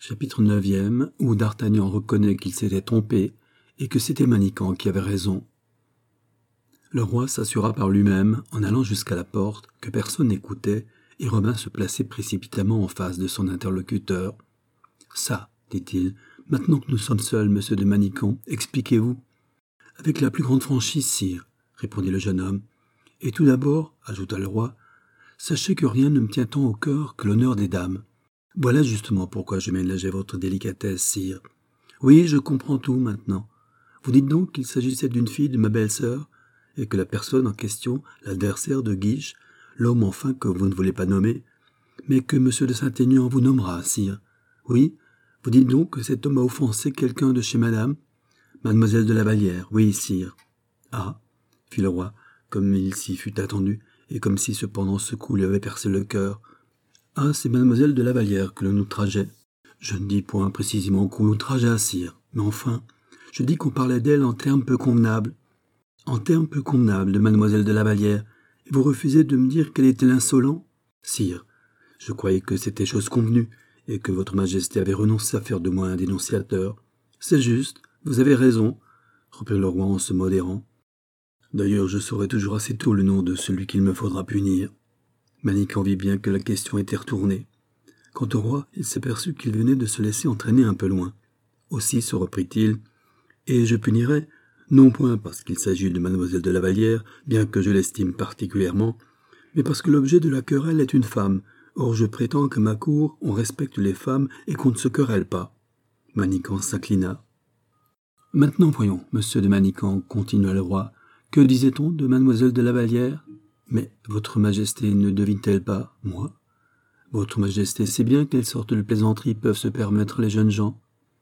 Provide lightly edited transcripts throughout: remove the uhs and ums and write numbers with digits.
Chapitre 9e, où D'Artagnan reconnaît qu'il s'était trompé et que c'était Manicamp qui avait raison. Le roi s'assura par lui-même, en allant jusqu'à la porte, que personne n'écoutait, et revint se placer précipitamment en face de son interlocuteur. « Ça, dit-il, maintenant que nous sommes seuls, monsieur de Manicamp, expliquez-vous. »« Avec la plus grande franchise, sire, » répondit le jeune homme. « Et tout d'abord, ajouta le roi, sachez que rien ne me tient tant au cœur que l'honneur des dames. Voilà justement pourquoi je ménageais votre délicatesse, sire. Oui, je comprends tout maintenant. Vous dites donc qu'il s'agissait d'une fille de ma belle-sœur, et que la personne en question, l'adversaire de Guiche, l'homme enfin que vous ne voulez pas nommer, mais que M. de Saint-Aignan vous nommera, sire. Oui, vous dites donc que cet homme a offensé quelqu'un de chez madame, mademoiselle de la Vallière, oui, sire. Ah, fit le roi, comme il s'y fût attendu, et comme si cependant ce coup lui avait percé le cœur. Ah, c'est mademoiselle de la Vallière que l'on outrageait. Je ne dis point précisément qu'on l'outrageait, sire, mais enfin, je dis qu'on parlait d'elle en termes peu convenables. En termes peu convenables de mademoiselle de la Vallière, et vous refusez de me dire quel était l'insolent? Sire, je croyais que c'était chose convenue, et que votre majesté avait renoncé à faire de moi un dénonciateur. C'est juste, vous avez raison, reprit le roi en se modérant. D'ailleurs, je saurai toujours assez tôt le nom de celui qu'il me faudra punir. Manicamp vit bien que la question était retournée. Quant au roi, il s'aperçut qu'il venait de se laisser entraîner un peu loin. Aussi se reprit-il, et je punirai, non point parce qu'il s'agit de mademoiselle de la Vallière, bien que je l'estime particulièrement, mais parce que l'objet de la querelle est une femme. Or je prétends qu'à ma cour, on respecte les femmes et qu'on ne se querelle pas. Manicamp s'inclina. Maintenant voyons, monsieur de Manicamp, continua le roi, que disait-on de mademoiselle de la Vallière? Mais votre majesté ne devine-t-elle pas, moi? Votre majesté sait bien quelle sorte de plaisanteries peuvent se permettre les jeunes gens.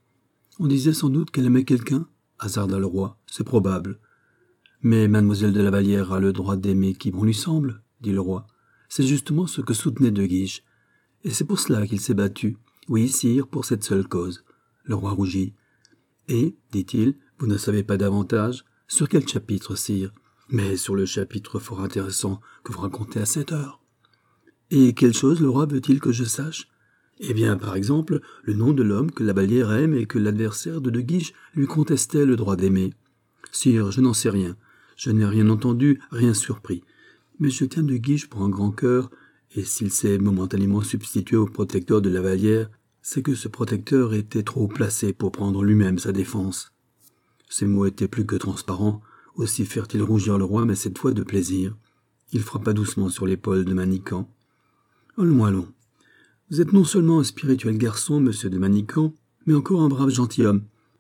On disait sans doute qu'elle aimait quelqu'un, hasarda le roi, c'est probable. Mais mademoiselle de la Vallière a le droit d'aimer qui bon lui semble, dit le roi. C'est justement ce que soutenait De Guiche, et c'est pour cela qu'il s'est battu. Oui, sire, pour cette seule cause. Le roi rougit. Et, dit-il, vous ne savez pas davantage? Sur quel chapitre, sire? Mais sur le chapitre fort intéressant que vous racontez à cette heure. Et quelle chose le roi veut-il que je sache? Eh bien, par exemple, le nom de l'homme que la Vallière aime et que l'adversaire de Guiche lui contestait le droit d'aimer. Sire, je n'en sais rien. Je n'ai rien entendu, rien surpris. Mais je tiens De Guiche pour un grand cœur, et s'il s'est momentanément substitué au protecteur de la Vallière, c'est que ce protecteur était trop placé pour prendre lui-même sa défense. Ces mots étaient plus que transparents, aussi firent-ils rougir le roi, mais cette fois de plaisir. Il frappa doucement sur l'épaule de Manicamp. « Allons. Vous êtes non seulement un spirituel garçon, monsieur de Manicamp, mais encore un brave gentilhomme.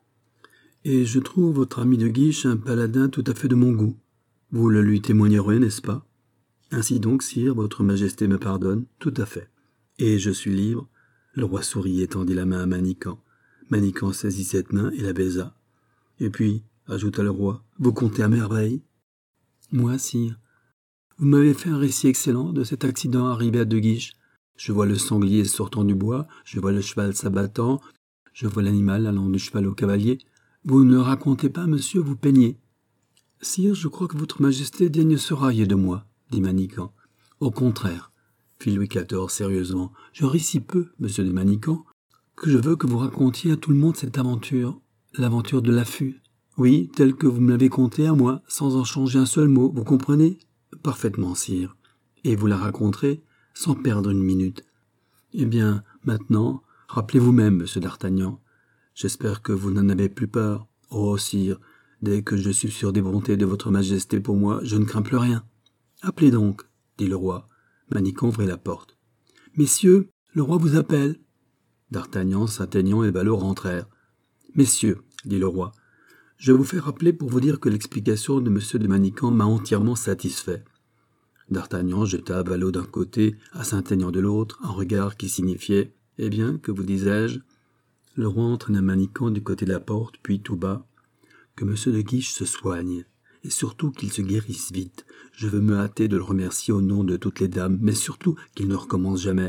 Et je trouve votre ami de Guiche un paladin tout à fait de mon goût. Vous le lui témoignerez, n'est-ce pas? Ainsi donc, sire, votre majesté me pardonne, tout à fait. Et je suis libre. » Le roi sourit et tendit la main à Manicamp. Manicamp saisit cette main et la baisa. « Et puis, ajouta le roi, vous comptez à merveille? »« Moi, sire. Vous m'avez fait un récit excellent de cet accident arrivé à De Guiche. Je vois le sanglier sortant du bois, je vois le cheval s'abattant, je vois l'animal allant du cheval au cavalier. Vous ne racontez pas, monsieur, vous peignez. »« Sire, je crois que votre majesté daigne se railler de moi, » dit Manicamp. « Au contraire, » fit Louis XIV sérieusement, « je ris si peu, monsieur de Manicamp, que je veux que vous racontiez à tout le monde cette aventure, l'aventure de l'affût. Oui, telle que vous me l'avez contée à moi, sans en changer un seul mot, vous comprenez? Parfaitement, sire. Et vous la raconterez sans perdre une minute. Eh bien, maintenant, rappelez vous-même, monsieur d'Artagnan. J'espère que vous n'en avez plus peur. Oh, sire, dès que je suis sûr des bontés de votre majesté pour moi, je ne crains plus rien. Appelez donc, dit le roi. Manicamp ouvrit la porte. Messieurs, le roi vous appelle. D'Artagnan, Saint-Aignan et Ballot rentrèrent. Messieurs, dit le roi, je vous fais rappeler pour vous dire que l'explication de monsieur de Manicamp m'a entièrement satisfait. D'Artagnan jeta à Ballot d'un côté, à Saint-Aignan de l'autre, un regard qui signifiait « Eh bien, que vous disais-je » Le roi entraîna Manicamp du côté de la porte, puis tout bas « Que monsieur de Guiche se soigne, et surtout qu'il se guérisse vite. Je veux me hâter de le remercier au nom de toutes les dames, mais surtout qu'il ne recommence jamais.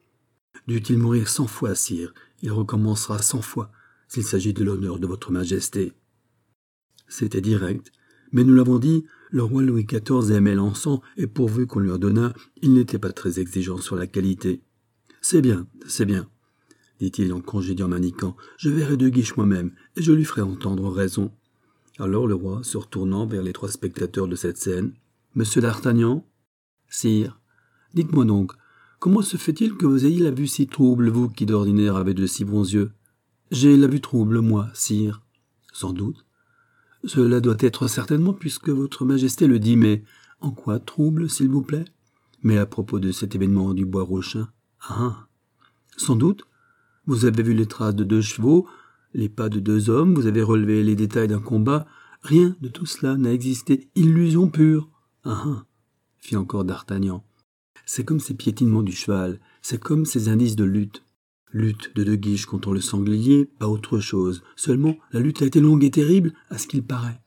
Dût-il mourir 100 fois, sire, il recommencera 100 fois, s'il s'agit de l'honneur de votre majesté. » C'était direct, mais nous l'avons dit, le roi Louis XIV aimait l'encens, et pourvu qu'on lui en donnât, il n'était pas très exigeant sur la qualité. C'est bien. dit-il en congédiant Manicamp. Je verrai De Guiche moi-même, et je lui ferai entendre raison. Alors le roi, se retournant vers les 3 spectateurs de cette scène. Monsieur d'Artagnan? Sire. Dites-moi donc, comment se fait-il que vous ayez la vue si trouble, vous qui d'ordinaire avez de si bons yeux? J'ai la vue trouble, moi, sire. Sans doute. Cela doit être certainement puisque votre majesté le dit, mais en quoi trouble, s'il vous plaît? Mais à propos de cet événement du bois Rochin. Ah. Sans doute. Vous avez vu les traces de 2 chevaux, les pas de 2 hommes, vous avez relevé les détails d'un combat. Rien de tout cela n'a existé. Illusion pure. Ah. Fit encore d'Artagnan. C'est comme ces piétinements du cheval, c'est comme ces indices de lutte. Lutte de Guiche contre le sanglier, pas autre chose. Seulement, la lutte a été longue et terrible, à ce qu'il paraît.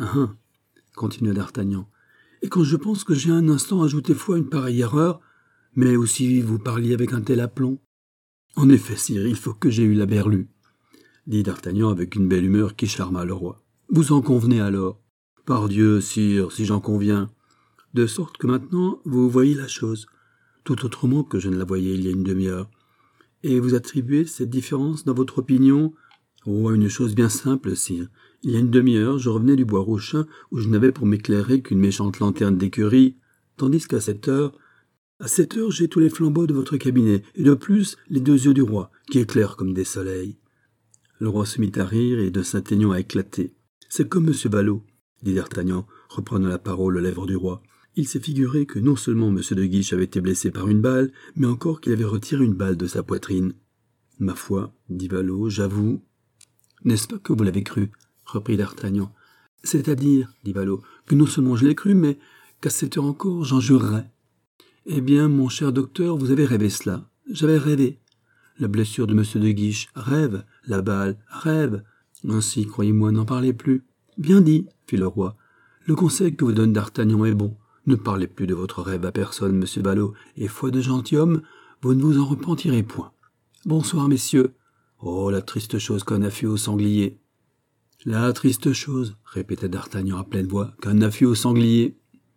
Continua d'Artagnan. Et quand je pense que j'ai un instant ajouté foi à une pareille erreur, mais aussi vous parliez avec un tel aplomb. En effet, sire, il faut que j'aie eu la berlue, dit d'Artagnan avec une belle humeur qui charma le roi. Vous en convenez alors? Pardieu, sire, si j'en conviens. De sorte que maintenant, vous voyez la chose, tout autrement que je ne la voyais il y a une demi-heure. Et vous attribuez cette différence dans votre opinion à une chose bien simple, sire. Il y a une demi-heure, je revenais du bois Rochin où je n'avais pour m'éclairer qu'une méchante lanterne d'écurie, tandis qu'à 7 heures, j'ai tous les flambeaux de votre cabinet, et de plus les 2 yeux du roi, qui éclairent comme des soleils. Le roi se mit à rire et de Saint-Aignan à éclater. C'est comme M. Ballot, dit d'Artagnan, reprenant la parole aux lèvres du roi. Il s'est figuré que non seulement M. de Guiche avait été blessé par une balle, mais encore qu'il avait retiré une balle de sa poitrine. Ma foi, dit Ballot, j'avoue. N'est-ce pas que vous l'avez cru? Reprit d'Artagnan. C'est-à-dire, dit Ballot, que non seulement je l'ai cru, mais qu'à 7 heures encore, j'en jurerais. Eh bien, mon cher docteur, vous avez rêvé cela. J'avais rêvé. La blessure de M. de Guiche, rêve. La balle, rêve. Ainsi, croyez-moi, n'en parlez plus. Bien dit, fit le roi. Le conseil que vous donne d'Artagnan est bon. Ne parlez plus de votre rêve à personne, monsieur Ballot, et foi de gentilhomme, vous ne vous en repentirez point. Bonsoir, messieurs. Oh, la triste chose qu'un affût au sanglier. La triste chose, répétait d'Artagnan à pleine voix, qu'un affût au sanglier.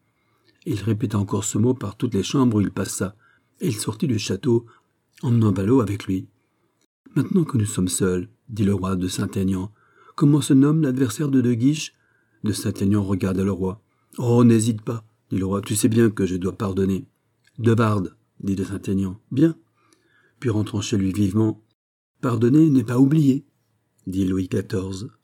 Il répéta encore ce mot par toutes les chambres où il passa, et il sortit du château, emmenant Ballot avec lui. Maintenant que nous sommes seuls, dit le roi de Saint-Aignan, comment se nomme l'adversaire de Guiche? De Saint-Aignan regarda le roi. Oh, n'hésite pas, dit le roi, tu sais bien que je dois pardonner. De Barde, dit de Saint-Aignan. Bien. Puis rentrant chez lui vivement. Pardonner n'est pas oublier, dit Louis XIV.